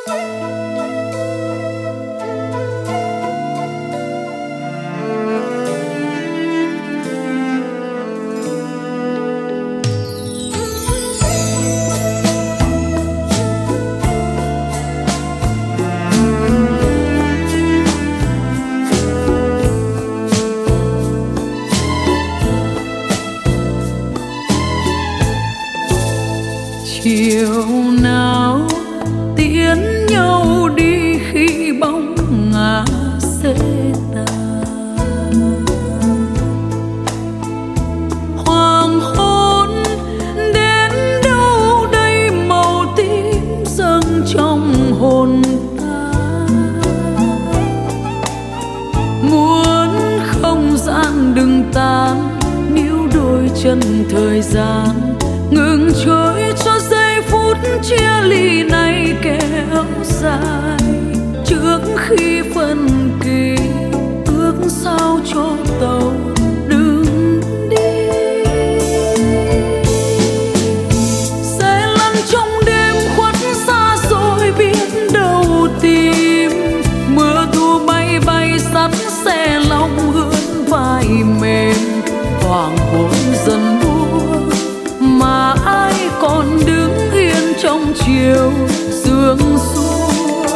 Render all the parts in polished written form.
chiều nào tiễn nhau đi khi bóng ngả xế tàn. Hoàng hôn đến đâu đây màu tím dâng trong hồn ta. Muốn không gian đừng tan, níu đôi chân thời gian ngừng trôi cho giây phút chia ly này kéo dài. Trước khi phân kỳ ước sao cho tàu đừng đi. Sẽ lăn trong đêm khuất xa rồi biết đâu tìm. Mưa thu bay bay sắt xe lòng hương vai mềm. Hoàng hôn dần buông mà ai còn đứng yên trong chiều sương xuống.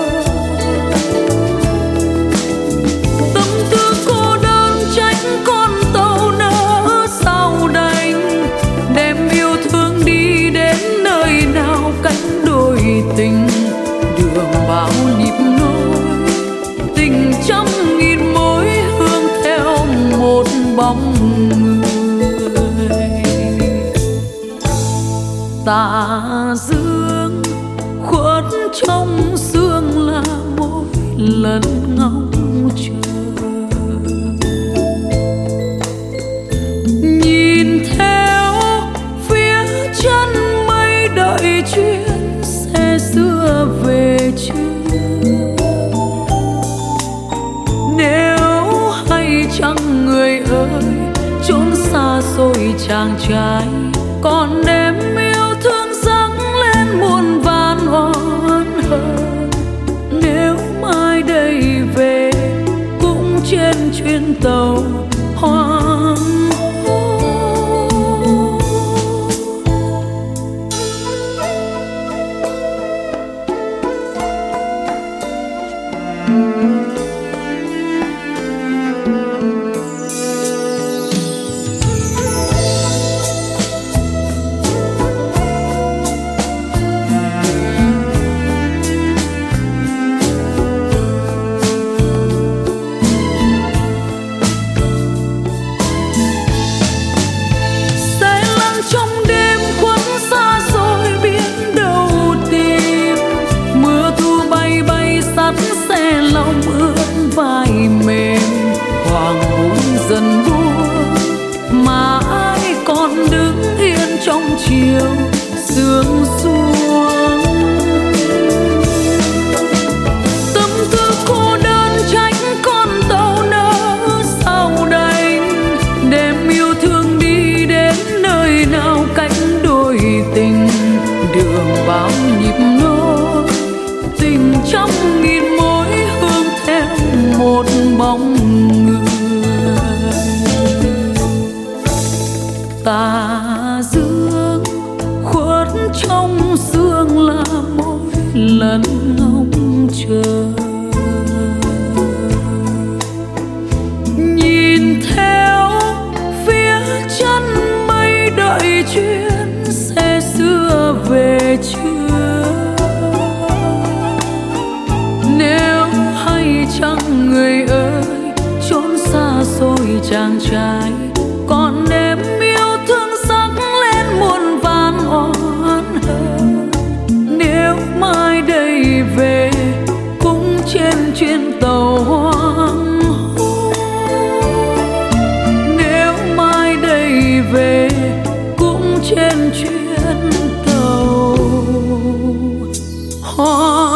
Tâm tư cô đơn trách con tàu nỡ sao đành. Đem yêu thương đi đến nơi nào cánh đôi tình. Đường bao nhịp nối tình trăm nghìn mối hương theo một bóng người. Tà dương khuất trong sương là mỗi lần ngóng chờ. Nhìn theo phía chân mây đợi chuyến xe xưa về chưa. Nếu hay chăng người ơi chốn xa xôi chàng trai còn đêm yêu thương dâng lên muôn vàn oán hờn. Nếu mai đây về cũng trên chuyến tàu hoàng hôn. Xe lòng ướt vai mềm. Hoàng hôn dần buông mà ai còn đứng yên trong chiều sương xuống. Tâm tư cô đơn trách con tàu nỡ sao đành. Đem yêu thương đi đến nơi nào cánh đôi tình. Đường bao nhịp nối tình trăm nghìn mối hương theo một bóng người. Tà dương khuất trong sương là mỗi lần ngóng chờ. Nhìn theo phía chân mây đợi chuyến xe xưa về chưa. Nếu hay chăng người ơi chốn xa xôi chàng trai còn đêm yêu thương sắc lên muôn vàn oán hờn. Nếu mai đây về cũng trên chuyến tàu hoàng hôn. Nếu mai đây về cũng trên chuyến tàu hoàng